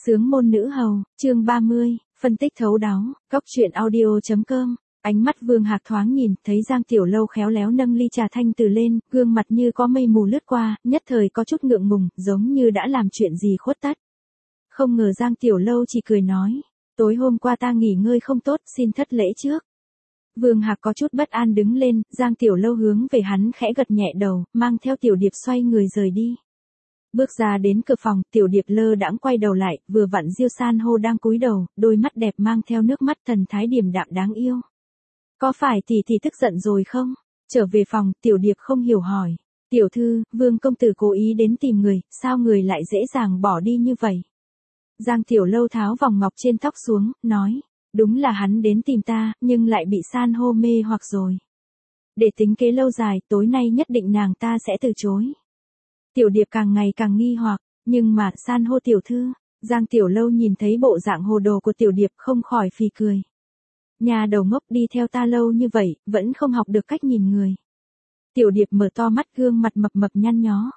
Sướng môn nữ hầu, chương 30, phân tích thấu đáo, góc truyện audio.com. Ánh mắt Vương Hạc thoáng nhìn, thấy Giang Tiểu Lâu khéo léo nâng ly trà thanh từ lên, gương mặt như có mây mù lướt qua, nhất thời có chút ngượng ngùng, giống như đã làm chuyện gì khuất tất. Không ngờ Giang Tiểu Lâu chỉ cười nói, tối hôm qua ta nghỉ ngơi không tốt, xin thất lễ trước. Vương Hạc có chút bất an đứng lên, Giang Tiểu Lâu hướng về hắn khẽ gật nhẹ đầu, mang theo Tiểu Điệp xoay người rời đi. Bước ra đến cửa phòng, Tiểu Điệp lơ đãng quay đầu lại, vừa vặn Diêu San hô đang cúi đầu, đôi mắt đẹp mang theo nước mắt thần thái điềm đạm đáng yêu. Có phải tỷ tỷ tức giận rồi không? Trở về phòng, Tiểu Điệp không hiểu hỏi. Tiểu thư, Vương công tử cố ý đến tìm người, sao người lại dễ dàng bỏ đi như vậy? Giang Tiểu Lâu tháo vòng ngọc trên tóc xuống, nói. Đúng là hắn đến tìm ta, nhưng lại bị San hô mê hoặc rồi. Để tính kế lâu dài, tối nay nhất định nàng ta sẽ từ chối. Tiểu Điệp càng ngày càng nghi hoặc, nhưng mà San hô tiểu thư, Giang Tiểu Lâu nhìn thấy bộ dạng hồ đồ của Tiểu Điệp không khỏi phì cười. Nhà đầu ngốc đi theo ta lâu như vậy, vẫn không học được cách nhìn người. Tiểu Điệp mở to mắt, gương mặt mập mập nhăn nhó.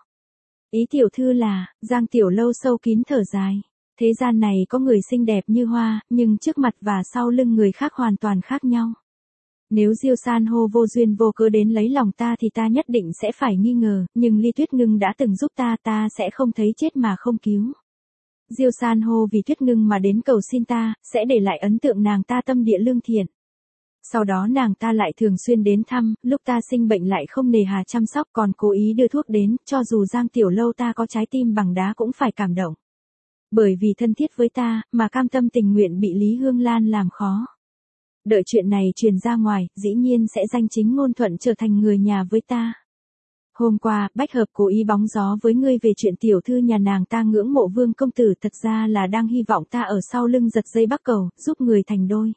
Ý tiểu thư là, Giang Tiểu Lâu sâu kín thở dài. Thế gian này có người xinh đẹp như hoa, nhưng trước mặt và sau lưng người khác hoàn toàn khác nhau. Nếu Diêu San hô vô duyên vô cớ đến lấy lòng ta thì ta nhất định sẽ phải nghi ngờ, nhưng Ly Tuyết Ngưng đã từng giúp ta sẽ không thấy chết mà không cứu. Diêu San hô vì Tuyết Ngưng mà đến cầu xin ta, sẽ để lại ấn tượng nàng ta tâm địa lương thiện. Sau đó nàng ta lại thường xuyên đến thăm, lúc ta sinh bệnh lại không nề hà chăm sóc còn cố ý đưa thuốc đến, cho dù Giang Tiểu Lâu ta có trái tim bằng đá cũng phải cảm động. Bởi vì thân thiết với ta, mà cam tâm tình nguyện bị Lý Hương Lan làm khó. Đợi chuyện này truyền ra ngoài, dĩ nhiên sẽ danh chính ngôn thuận trở thành người nhà với ta. Hôm qua, Bách Hợp cố ý bóng gió với ngươi về chuyện tiểu thư nhà nàng ta ngưỡng mộ Vương công tử, thật ra là đang hy vọng ta ở sau lưng giật dây bắc cầu, giúp người thành đôi.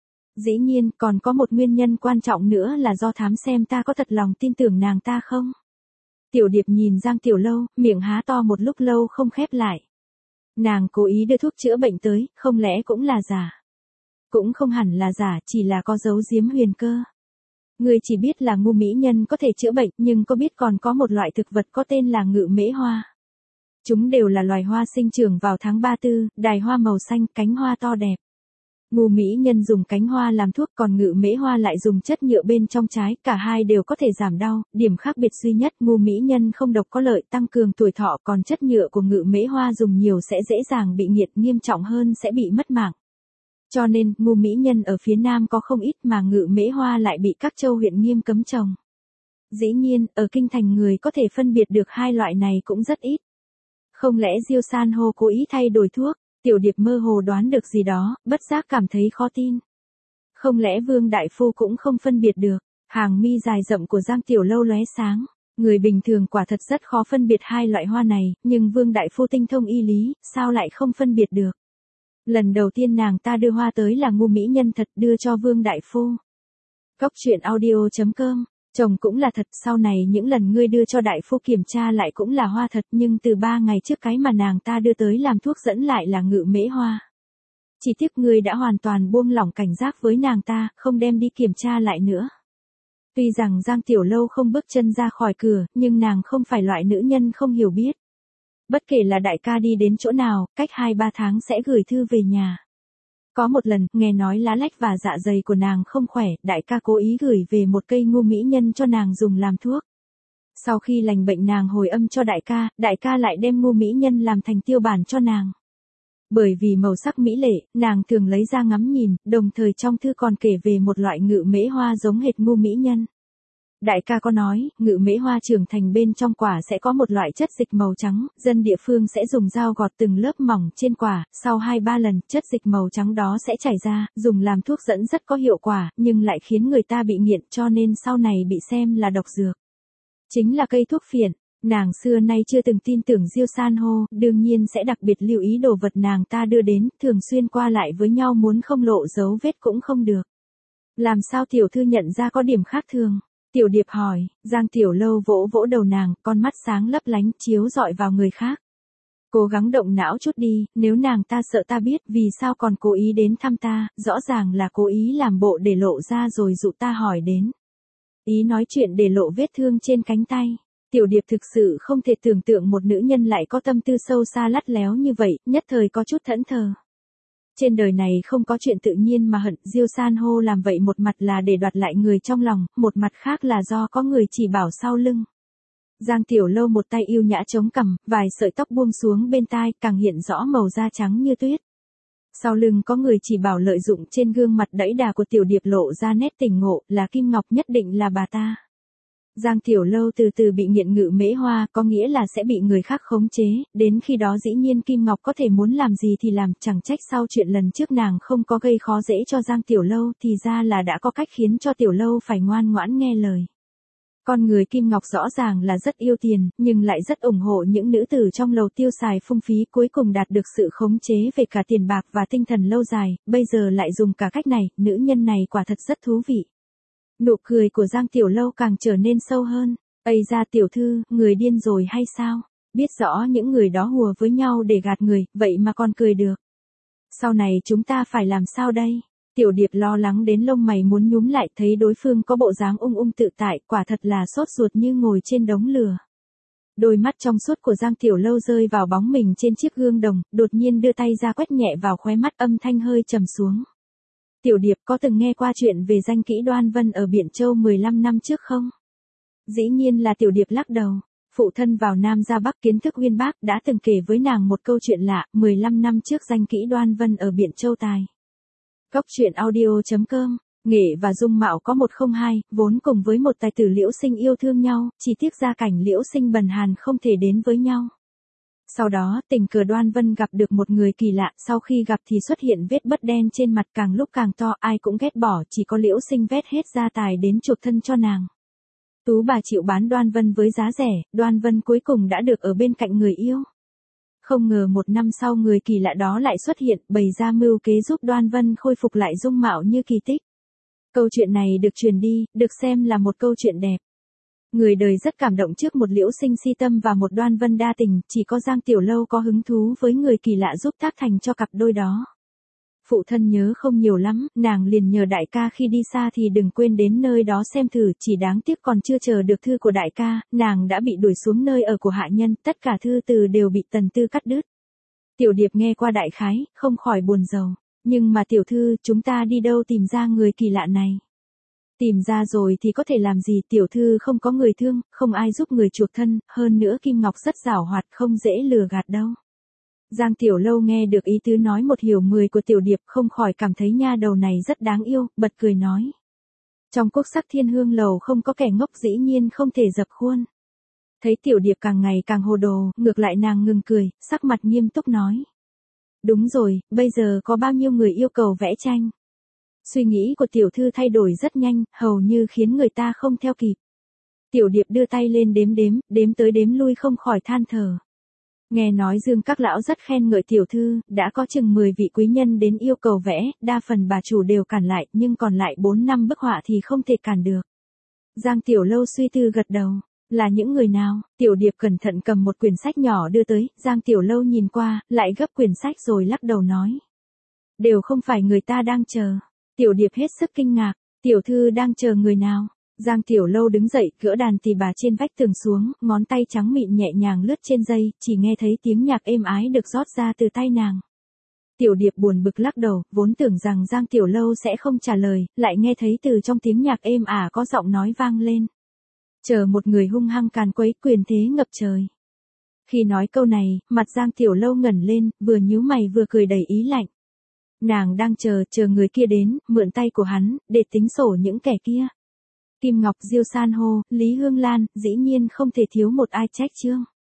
Dĩ nhiên, còn có một nguyên nhân quan trọng nữa là do thám xem ta có thật lòng tin tưởng nàng ta không. Tiểu Điệp nhìn Giang Tiểu Lâu, miệng há to một lúc lâu không khép lại. Nàng cố ý đưa thuốc chữa bệnh tới, không lẽ cũng là giả? Cũng không hẳn là giả, chỉ là có dấu giếm huyền cơ. Ngươi chỉ biết là ngu mỹ nhân có thể chữa bệnh, nhưng có biết còn có một loại thực vật có tên là ngự mễ hoa. Chúng đều là loài hoa sinh trưởng vào tháng 3-4, đài hoa màu xanh, cánh hoa to đẹp. Ngu mỹ nhân dùng cánh hoa làm thuốc, còn ngự mễ hoa lại dùng chất nhựa bên trong trái, cả hai đều có thể giảm đau, điểm khác biệt duy nhất ngu mỹ nhân không độc có lợi tăng cường tuổi thọ, còn chất nhựa của ngự mễ hoa dùng nhiều sẽ dễ dàng bị nghiệt, nghiêm trọng hơn sẽ bị mất mạng. Cho nên, ngu mỹ nhân ở phía Nam có không ít mà ngự mễ hoa lại bị các châu huyện nghiêm cấm trồng. Dĩ nhiên, ở kinh thành người có thể phân biệt được hai loại này cũng rất ít. Không lẽ Diêu San hô cố ý thay đổi thuốc? Tiểu Điệp mơ hồ đoán được gì đó, bất giác cảm thấy khó tin. Không lẽ Vương Đại Phu cũng không phân biệt được? Hàng mi dài rậm của Giang Tiểu Lâu lóe sáng. Người bình thường quả thật rất khó phân biệt hai loại hoa này, nhưng Vương Đại Phu tinh thông y lý, sao lại không phân biệt được? Lần đầu tiên nàng ta đưa hoa tới là ngu mỹ nhân thật, đưa cho Vương Đại Phu. Góc truyện audio.com. Chồng cũng là thật, sau này những lần ngươi đưa cho đại phu kiểm tra lại cũng là hoa thật, nhưng từ 3 ngày trước cái mà nàng ta đưa tới làm thuốc dẫn lại là ngự mễ hoa. Chỉ tiếc ngươi đã hoàn toàn buông lỏng cảnh giác với nàng ta, không đem đi kiểm tra lại nữa. Tuy rằng Giang Tiểu Lâu không bước chân ra khỏi cửa, nhưng nàng không phải loại nữ nhân không hiểu biết. Bất kể là đại ca đi đến chỗ nào, cách 2-3 tháng sẽ gửi thư về nhà. Có một lần, nghe nói lá lách và dạ dày của nàng không khỏe, đại ca cố ý gửi về một cây ngu mỹ nhân cho nàng dùng làm thuốc. Sau khi lành bệnh nàng hồi âm cho đại ca lại đem ngu mỹ nhân làm thành tiêu bản cho nàng. Bởi vì màu sắc mỹ lệ, nàng thường lấy ra ngắm nhìn, đồng thời trong thư còn kể về một loại ngự mễ hoa giống hệt ngu mỹ nhân. Đại ca có nói, ngự mễ hoa trưởng thành bên trong quả sẽ có một loại chất dịch màu trắng, dân địa phương sẽ dùng dao gọt từng lớp mỏng trên quả, sau 2-3 lần, chất dịch màu trắng đó sẽ chảy ra, dùng làm thuốc dẫn rất có hiệu quả, nhưng lại khiến người ta bị nghiện cho nên sau này bị xem là độc dược. Chính là cây thuốc phiện, nàng xưa nay chưa từng tin tưởng Diêu San hô, đương nhiên sẽ đặc biệt lưu ý đồ vật nàng ta đưa đến, thường xuyên qua lại với nhau muốn không lộ dấu vết cũng không được. Làm sao tiểu thư nhận ra có điểm khác thường? Tiểu Điệp hỏi, Giang Tiểu Lâu vỗ vỗ đầu nàng, con mắt sáng lấp lánh, chiếu rọi vào người khác. Cố gắng động não chút đi, nếu nàng ta sợ ta biết vì sao còn cố ý đến thăm ta, rõ ràng là cố ý làm bộ để lộ ra rồi dụ ta hỏi đến. Ý nói chuyện để lộ vết thương trên cánh tay. Tiểu Điệp thực sự không thể tưởng tượng một nữ nhân lại có tâm tư sâu xa lắt léo như vậy, nhất thời có chút thẫn thờ. Trên đời này không có chuyện tự nhiên mà hận, Diêu San hô làm vậy một mặt là để đoạt lại người trong lòng, một mặt khác là do có người chỉ bảo sau lưng. Giang Tiểu Lâu một tay yêu nhã chống cằm, vài sợi tóc buông xuống bên tai, càng hiện rõ màu da trắng như tuyết. Sau lưng có người chỉ bảo lợi dụng trên gương mặt đẫy đà của Tiểu Điệp lộ ra nét tỉnh ngộ, là Kim Ngọc, nhất định là bà ta. Giang Tiểu Lâu từ từ bị nghiện ngự mễ hoa, có nghĩa là sẽ bị người khác khống chế, đến khi đó dĩ nhiên Kim Ngọc có thể muốn làm gì thì làm, chẳng trách sau chuyện lần trước nàng không có gây khó dễ cho Giang Tiểu Lâu, thì ra là đã có cách khiến cho Tiểu Lâu phải ngoan ngoãn nghe lời. Con người Kim Ngọc rõ ràng là rất yêu tiền, nhưng lại rất ủng hộ những nữ tử trong lầu tiêu xài phung phí, cuối cùng đạt được sự khống chế về cả tiền bạc và tinh thần lâu dài, bây giờ lại dùng cả cách này, nữ nhân này quả thật rất thú vị. Nụ cười của Giang Tiểu Lâu càng trở nên sâu hơn. Ây ra tiểu thư, người điên rồi hay sao? Biết rõ những người đó hùa với nhau để gạt người, vậy mà còn cười được. Sau này chúng ta phải làm sao đây? Tiểu Điệp lo lắng đến lông mày muốn nhúm lại, thấy đối phương có bộ dáng ung tự tại, quả thật là sốt ruột như ngồi trên đống lửa. Đôi mắt trong suốt của Giang Tiểu Lâu rơi vào bóng mình trên chiếc gương đồng, đột nhiên đưa tay ra quét nhẹ vào khóe mắt, âm thanh hơi trầm xuống. Tiểu Điệp có từng nghe qua chuyện về danh kỹ Đoan Vân ở Biện Châu 15 năm trước không? Dĩ nhiên là Tiểu Điệp lắc đầu. Phụ thân vào Nam ra Bắc kiến thức uyên bác đã từng kể với nàng một câu chuyện lạ, 15 năm trước danh kỹ Đoan Vân ở Biện Châu tài. Cốc truyện audio.com, nghệ và dung mạo có 102, vốn cùng với một tài tử Liễu Sinh yêu thương nhau, chỉ tiếc gia cảnh Liễu Sinh bần hàn không thể đến với nhau. Sau đó, tình cờ Đoan Vân gặp được một người kỳ lạ, sau khi gặp thì xuất hiện vết bớt đen trên mặt, càng lúc càng to, ai cũng ghét bỏ, chỉ có Liễu Sinh vét hết gia tài đến chuộc thân cho nàng. Tú bà chịu bán Đoan Vân với giá rẻ, Đoan Vân cuối cùng đã được ở bên cạnh người yêu. Không ngờ một năm sau người kỳ lạ đó lại xuất hiện, bày ra mưu kế giúp Đoan Vân khôi phục lại dung mạo như kỳ tích. Câu chuyện này được truyền đi, được xem là một câu chuyện đẹp. Người đời rất cảm động trước một Liễu Sinh si tâm và một Đoan Vân đa tình, chỉ có Giang Tiểu Lâu có hứng thú với người kỳ lạ giúp tác thành cho cặp đôi đó. Phụ thân nhớ không nhiều lắm, nàng liền nhờ đại ca khi đi xa thì đừng quên đến nơi đó xem thử, chỉ đáng tiếc còn chưa chờ được thư của đại ca, nàng đã bị đuổi xuống nơi ở của hạ nhân, tất cả thư từ đều bị Tần Tư cắt đứt. Tiểu Điệp nghe qua đại khái, không khỏi buồn rầu. Nhưng mà tiểu thư, chúng ta đi đâu tìm ra người kỳ lạ này? Tìm ra rồi thì có thể làm gì, tiểu thư không có người thương, không ai giúp người chuộc thân, hơn nữa Kim Ngọc rất giảo hoạt, không dễ lừa gạt đâu. Giang Tiểu Lâu nghe được ý tứ nói một hiểu 10 của Tiểu Điệp, không khỏi cảm thấy nha đầu này rất đáng yêu, bật cười nói. Trong quốc sắc thiên hương lầu không có kẻ ngốc, dĩ nhiên không thể dập khuôn. Thấy Tiểu Điệp càng ngày càng hồ đồ, ngược lại nàng ngừng cười, sắc mặt nghiêm túc nói. Đúng rồi, bây giờ có bao nhiêu người yêu cầu vẽ tranh? Suy nghĩ của tiểu thư thay đổi rất nhanh, hầu như khiến người ta không theo kịp. Tiểu Điệp đưa tay lên đếm tới đếm lui không khỏi than thở. Nghe nói Dương các lão rất khen ngợi tiểu thư, đã có chừng 10 vị quý nhân đến yêu cầu vẽ, đa phần bà chủ đều cản lại, nhưng còn lại 4-5 bức họa thì không thể cản được. Giang Tiểu Lâu suy tư gật đầu. Là những người nào? Tiểu Điệp cẩn thận cầm một quyển sách nhỏ đưa tới, Giang Tiểu Lâu nhìn qua, lại gấp quyển sách rồi lắc đầu nói. Đều không phải người ta đang chờ. Tiểu Điệp hết sức kinh ngạc, tiểu thư đang chờ người nào? Giang Tiểu Lâu đứng dậy, gỡ đàn tỳ bà trên vách tường xuống, ngón tay trắng mịn nhẹ nhàng lướt trên dây, chỉ nghe thấy tiếng nhạc êm ái được rót ra từ tay nàng. Tiểu Điệp buồn bực lắc đầu, vốn tưởng rằng Giang Tiểu Lâu sẽ không trả lời, lại nghe thấy từ trong tiếng nhạc êm ả có giọng nói vang lên. Chờ một người hung hăng càn quấy, quyền thế ngập trời. Khi nói câu này, mặt Giang Tiểu Lâu ngẩng lên, vừa nhíu mày vừa cười đầy ý lạnh. Nàng đang chờ người kia đến, mượn tay của hắn, để tính sổ những kẻ kia. Kim Ngọc, Diêu San hô, Lý Hương Lan, dĩ nhiên không thể thiếu một ai trách chương.